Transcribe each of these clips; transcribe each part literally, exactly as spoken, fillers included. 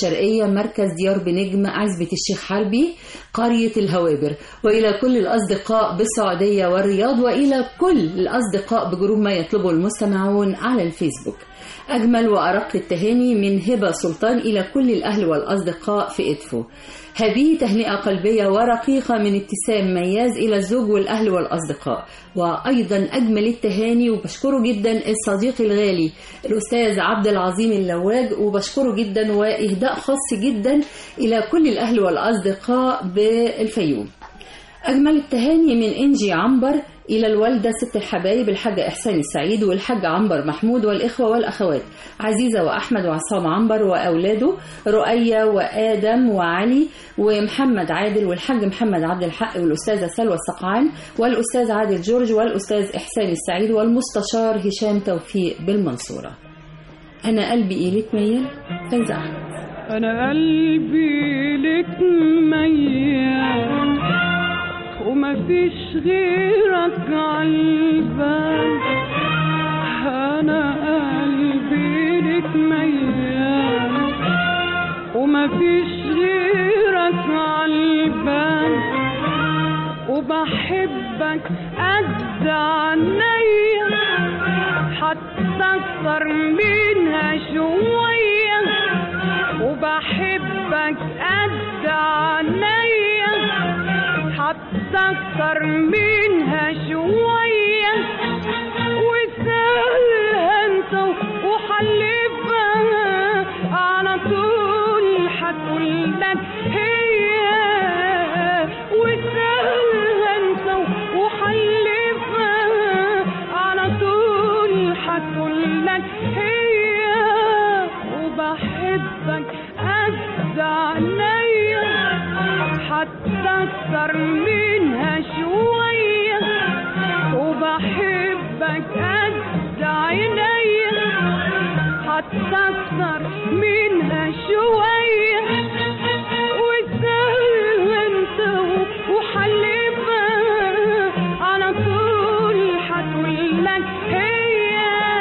الشرقية مركز ديار بنجم عزبة الشيخ حربي قرية الهوابر، وإلى كل الأصدقاء بالسعودية والرياض، وإلى كل الأصدقاء بجروب ما يطلبه المستمعون على الفيسبوك. أجمل وأرق التهاني من هبة سلطان إلى كل الأهل والأصدقاء في إدفو. هذه تهنئة قلبية ورقيقة من ابتسام مياز إلى الزوج والأهل والأصدقاء. وأيضا أجمل التهاني وبشكره جدا الصديق الغالي الأستاذ عبد العظيم اللواج، وبشكره جدا، وإهداء خاص جدا إلى كل الأهل والأصدقاء بالفيوم. أجمل التهاني من إنجي عنبر إلى الوالدة ست الحبايب الحاجة إحسان السعيد والحاج عنبر محمود والإخوة والأخوات عزيزة وأحمد وعصام عنبر وأولاده رؤية وآدم وعلي ومحمد عادل والحاج محمد عبد الحق والأستاذة سلوى السقعان والأستاذ عادل جورج والأستاذ إحسان السعيد والمستشار هشام توفيق بالمنصورة. أنا قلبي إليك ميال فايزة أحمد. أنا قلبي لك ميال وما فيش غيرك عالبال. أنا قلبي لك ميال وما فيش غيرك عالبال، وبحبك قد عينيا حتى أكتر منها شوية، وبحبك قد عينيا حتى أكتر منها شوية، وسهلها انت وحلفها على طول هتقولك هي، وسهلها انت وحلفها على طول هتقولك هي، وبحبك قد عينيا حتى أكتر منها شوية، وبحبك قد عينيا حتى أكتر منها شوية، وسهل انت وحلفها على طول هتقولك هي،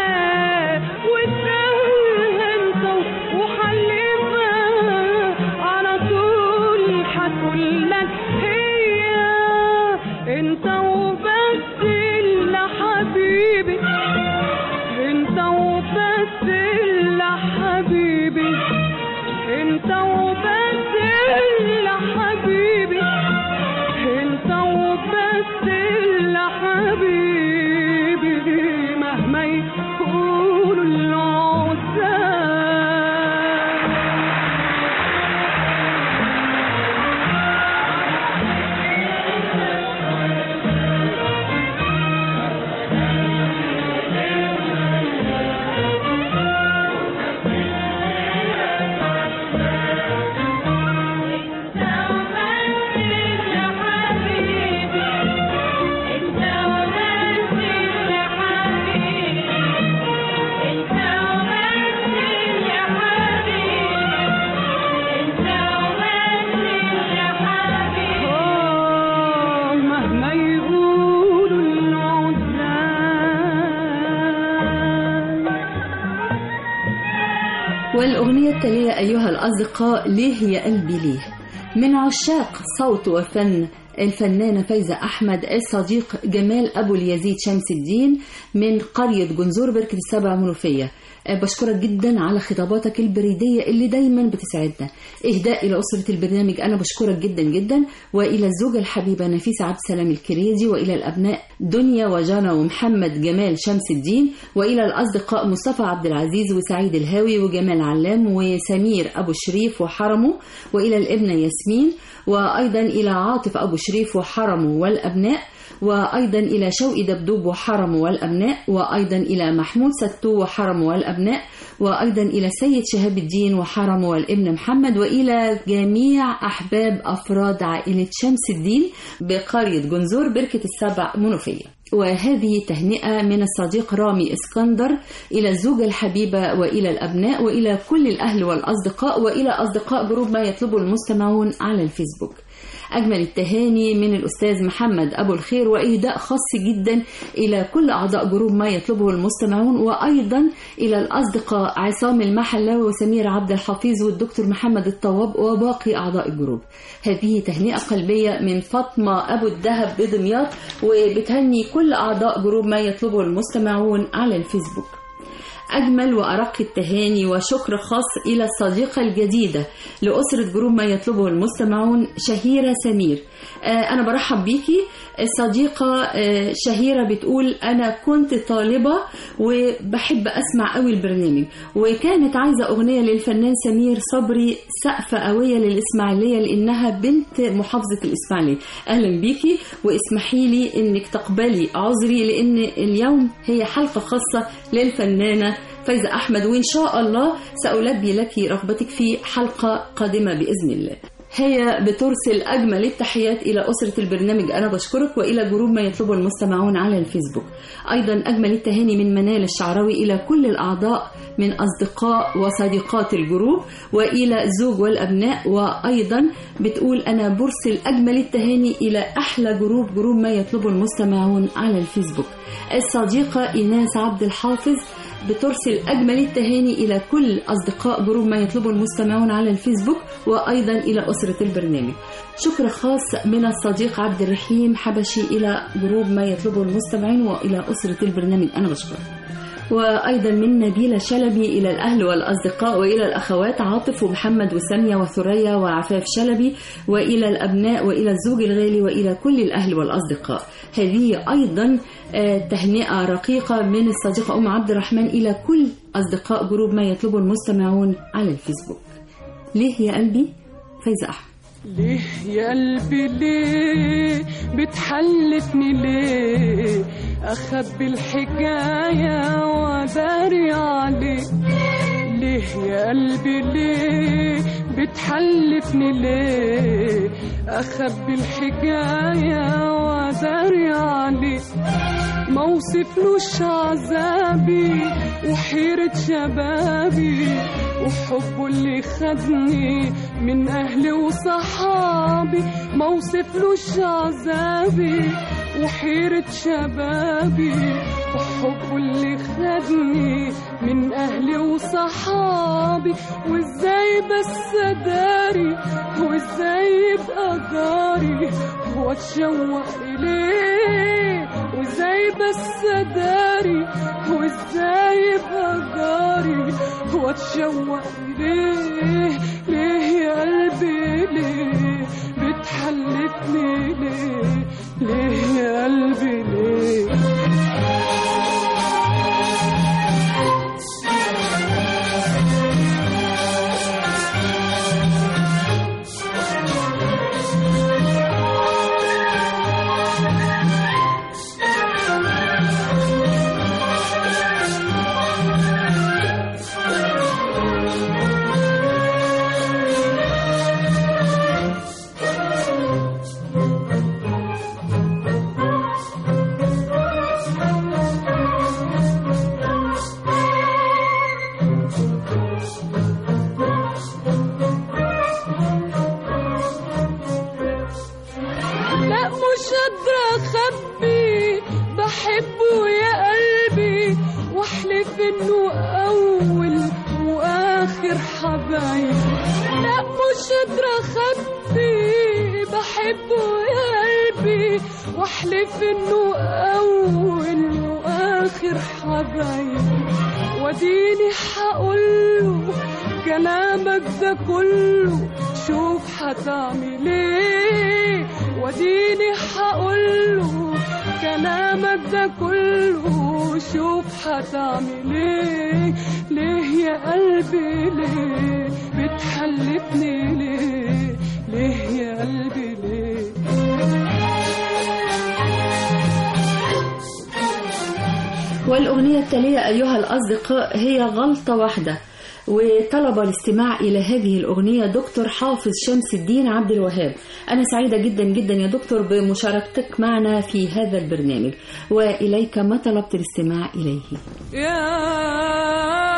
وسهل انت وحلفها على طول هتقولك هي. انت وبس اللي حبيبي، انت وبس اللي حبيبي، انت وبس اللي حبيبي، انت وبس اللي حبيبي، مهما يقولوا العزاب. والأغنية التالية أيها الأصدقاء ليه يا قلبي ليه، من عشاق صوت وفن الفنانة فايزة أحمد الصديق جمال أبو اليزيد شمس الدين من قرية جنزور بركة السبع منوفية. بشكرك جدا على خطاباتك البريدية اللي دايما بتسعدنا. إهداء إلى أسرة البرنامج أنا بشكرك جدا جدا، وإلى الزوجة الحبيبة نفيسة عبد السلام الكريدي، وإلى الأبناء دنيا وجانا ومحمد جمال شمس الدين، وإلى الأصدقاء مصطفى عبد العزيز وسعيد الهاوي وجمال علام وسمير أبو شريف وحرمه، وإلى الابنة ياسمين، وأيضا إلى عاطف أبو شريف وحرمه والأبناء، وأيضا إلى شوقي دبدوب وحرمه والأبناء، وأيضا إلى محمود ستو وحرمه والأبناء، وأيضا إلى سيد شهاب الدين وحرمه والابن محمد، وإلى جميع أحباب أفراد عائلة شمس الدين بقرية جنزور بركة السبع منوفية. وهذه تهنئة من الصديق رامي اسكندر إلى الزوجة الحبيبة وإلى الأبناء وإلى كل الأهل والأصدقاء وإلى أصدقاء جروب ما يطلبه المستمعون على الفيسبوك. أجمل التهاني من الأستاذ محمد أبو الخير وإهداء خاص جدا إلى كل أعضاء جروب ما يطلبه المستمعون، وأيضا إلى الأصدقاء عصام المحلاوي وسمير عبد الحفيظ والدكتور محمد الطواب وباقي أعضاء الجروب. هذه تهنئة قلبية من فاطمة أبو الدهب بدمياط، وبتهني كل أعضاء جروب ما يطلبه المستمعون على الفيسبوك. أجمل وأرق التهاني وشكر خاص إلى الصديقة الجديدة لأسرة جروب ما يطلبه المستمعون شهيرة سمير. أنا برحب بيكي الصديقة شهيرة، بتقول أنا كنت طالبة وبحب أسمع قوي البرنامج، وكانت عايزة أغنية للفنان سمير صبري سقفة قوية للإسماعيلية لأنها بنت محافظة الإسماعيلية. أهلا بيكي، واسمحي لي أنك تقبلي عذري لأن اليوم هي حلقة خاصة للفنانة فايزة أحمد، وإن شاء الله سألبي لك رغبتك في حلقة قادمة بإذن الله. هي بترسل أجمل التحيات إلى أسرة البرنامج، أنا بشكرك، وإلى جروب ما يطلبه المستمعون على الفيسبوك. أيضا أجمل التهاني من منال الشعراوي إلى كل الأعضاء من أصدقاء وصديقات الجروب وإلى الزوج والأبناء. وأيضا بتقول أنا برسل أجمل التهاني إلى أحلى جروب جروب ما يطلبه المستمعون على الفيسبوك. الصديقة إيناس عبد الحافظ بترسل أجمل التهاني إلى كل أصدقاء جروب ما يطلبه المستمعون على الفيسبوك وأيضا إلى أسرة البرنامج. شكر خاص من الصديق عبد الرحيم حبشي إلى جروب ما يطلبه المستمعين وإلى أسرة البرنامج، أنا بشكرك. وأيضا من نبيلة شلبي إلى الأهل والأصدقاء وإلى الأخوات عاطف ومحمد وسامية وثريا وعفاف شلبي وإلى الأبناء وإلى الزوج الغالي وإلى كل الأهل والأصدقاء. هذه أيضا تهنئة رقيقة من الصديقة أم عبد الرحمن إلى كل أصدقاء جروب ما يطلبه المستمعون على الفيسبوك. ليه يا قلبي؟ فايزة أحمد. ليه يا قلبي ليه بتحلفني ليه أخبي الحكاية وأداري عليك؟ ليه يا قلبي ليه بتحلفني ليه أخبي الحكاية وأداري عليك؟ ما وصفلوش عذابي وحيرة شبابي وحبه اللي خدني من أهلي وصحابي. ما وصفلوش عذابي وحيرة شبابي وحبه اللي خدني من أهلي وصحابي. وإزاي بس أداري وإزاي يبقى جاري وأتشوق إليه؟ وإزاي بس أداري وإزاي يبقى جاري وأتشوق إليه؟ ليه يا قلبي ليه بتحلفني ليه؟ ليه يا قلبي ليه؟ واحلف انه اول واخر حبايب. وديني حقوله كلامك ده كله شوف هتعمل ايه. وديني حقوله كلامك ده كله شوف هتعمل ايه. ليه يا قلبي ليه بتحلفني ليه؟ ليه يا قلبي ليه؟ والأغنية التالية أيها الأصدقاء هي غلطة واحدة وطلب الاستماع إلى هذه الأغنية دكتور حافظ شمس الدين عبد الوهاب. أنا سعيدة جدا جدا يا دكتور بمشاركتك معنا في هذا البرنامج، وإليك ما طلبت الاستماع إليه. يا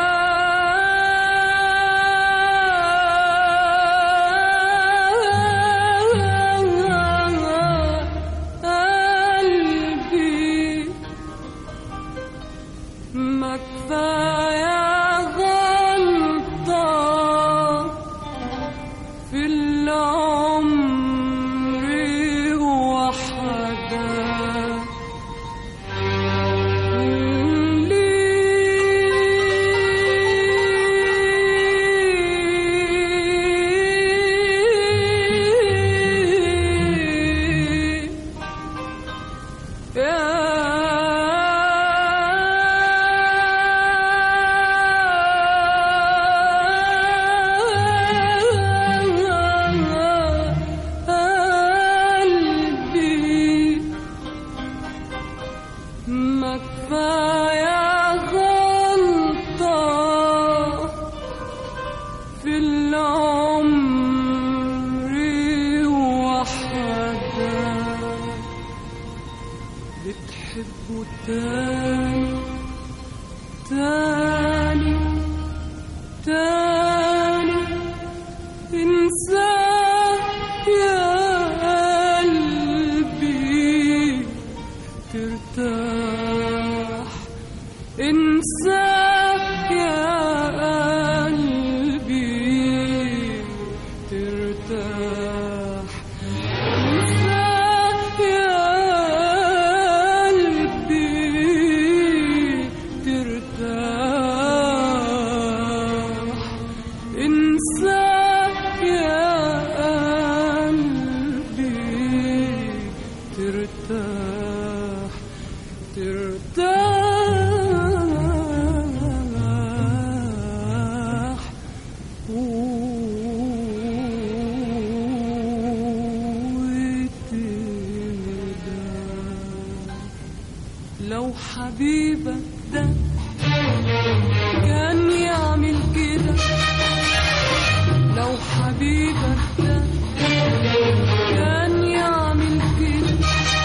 لو حبيبك ده كان يعمل كده، لو حبيبك ده كان يعمل كده،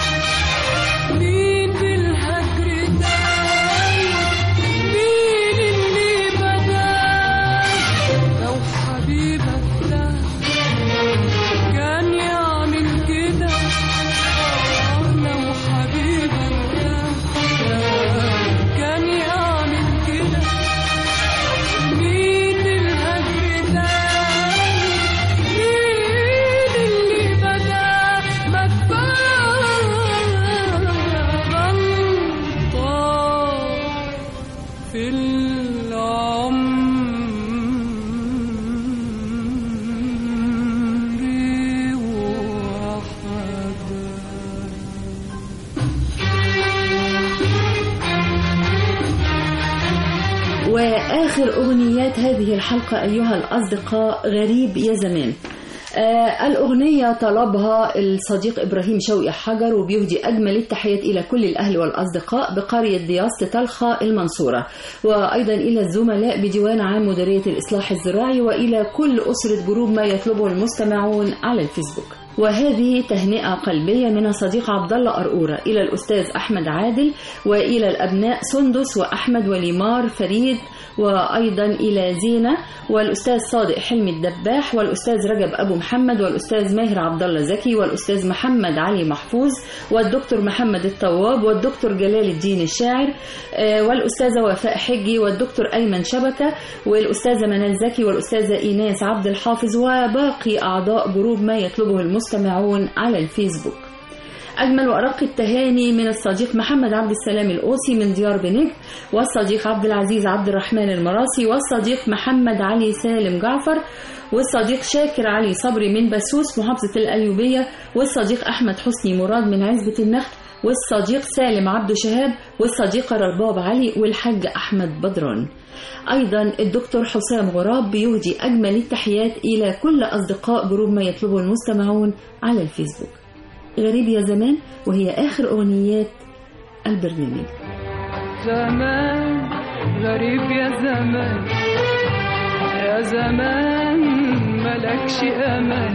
مين بالهجر ده مين اللي بدأ؟ لو حبيبك ده كان يعمل كده، لو حبيبك ده كان يعمل كده، مين الهجر ده مين اللي بدأ؟ ما كفاية غلطة في العمر وآخر أغنيات هذه الحلقة أيها الأصدقاء غريب يا زمان. آه الأغنية طلبها الصديق إبراهيم شوقي حجر، وبيهدي أجمل التحيات إلى كل الأهل والأصدقاء بقرية دياسة طلخة المنصورة، وأيضا إلى الزملاء بديوان عام مديرية الإصلاح الزراعي، وإلى كل أسرة جروب ما يطلبه المستمعون على الفيسبوك. وهذه تهنئة قلبية من الصديق عبد الله أرقورة إلى الأستاذ أحمد عادل، وإلى الأبناء سندس وأحمد وليمار فريد، وأيضا إلى زينة والأستاذ صادق حلمي الدباح، والأستاذ رجب أبو محمد، والأستاذ ماهر عبد الله زكي، والأستاذ محمد علي محفوظ، والدكتور محمد الطواب، والدكتور جلال الدين الشاعر، والأستاذة وفاء حجي، والدكتور أيمن شبكة، والأستاذة منال زكي، والأستاذة إيناس عبد الحافظ، وباقي أعضاء جروب ما يطلبه المستمعون على الفيسبوك. أجمل وأرق التهاني من الصديق محمد عبد السلام الأوسي من ديار بنجم، والصديق عبد العزيز عبد الرحمن المراسي، والصديق محمد علي سالم جعفر، والصديق شاكر علي صبري من بسوس محافظة القليوبية، والصديق أحمد حسني مراد من عزبة النخل، والصديق سالم عبد شهاب، والصديقة رباب علي، والحاج أحمد بدران. أيضا الدكتور حسام غراب بيهدي أجمل التحيات إلى كل أصدقاء جروب ما يطلبه المستمعون على الفيسبوك. غريب يا زمان، وهي آخر أغنيات البرنامج. زمان غريب يا زمان، يا زمان ملكش أمان،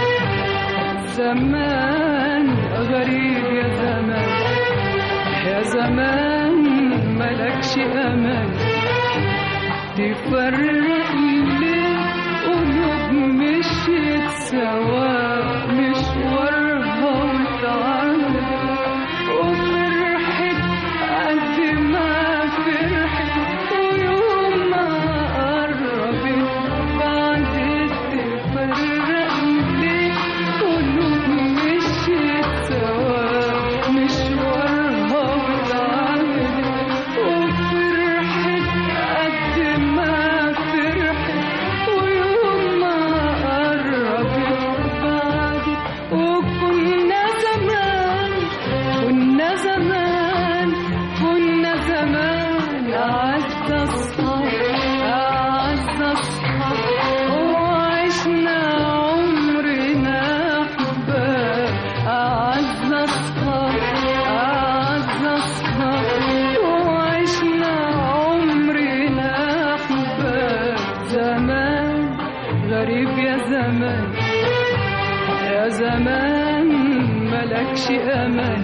زمان غريب يا زمان، يا زمان ملكش أمان، تفرق ليه قلوب مشيت سوا مشوارها وتعالى، وفرحت قد ما فرحت ويوم ما قربت بعدت، تفرق ليه قلوب مشيت سوا مشوارها وتعالى، وفرحت قد ما فرحت ويوم ما قربت بعدت. وكنا زمان كنا زمان كنا زمان أعز أصحاب أعز أصحاب، وعشنا عمرنا أحباب، أعز أصحاب أعز أصحاب، وعشنا عمرنا أحباب. زمان غريب يا زمان، يا زمان ملكش أمان،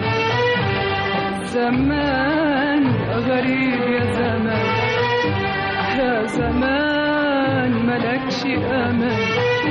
زمان غريب يا زمان، يا زمان ملكش أمان،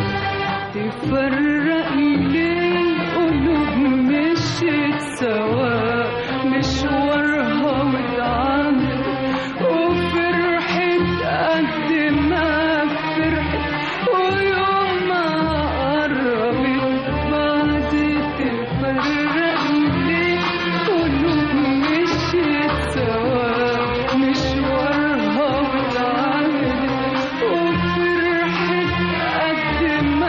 تفرق ليه قلوب مشيت سوا مشوارها واتعامل، وفرحت قد ما فرحت ويوم ما قربت بعدت، تفرق ليه قلوب مشيت سوا مشوارها واتعامل، وفرحت قد ما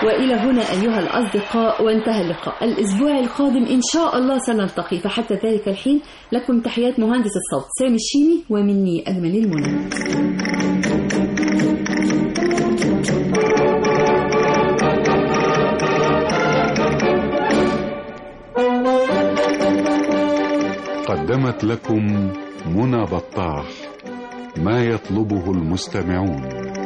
وإلى هنا أيها الأصدقاء وانتهى اللقاء. الأسبوع القادم إن شاء الله سنلتقي، فحتى ذلك الحين لكم تحيات مهندس الصوت سامي الشيمي ومني أجمل المنى. قدمت لكم منى بطاح ما يطلبه المستمعون.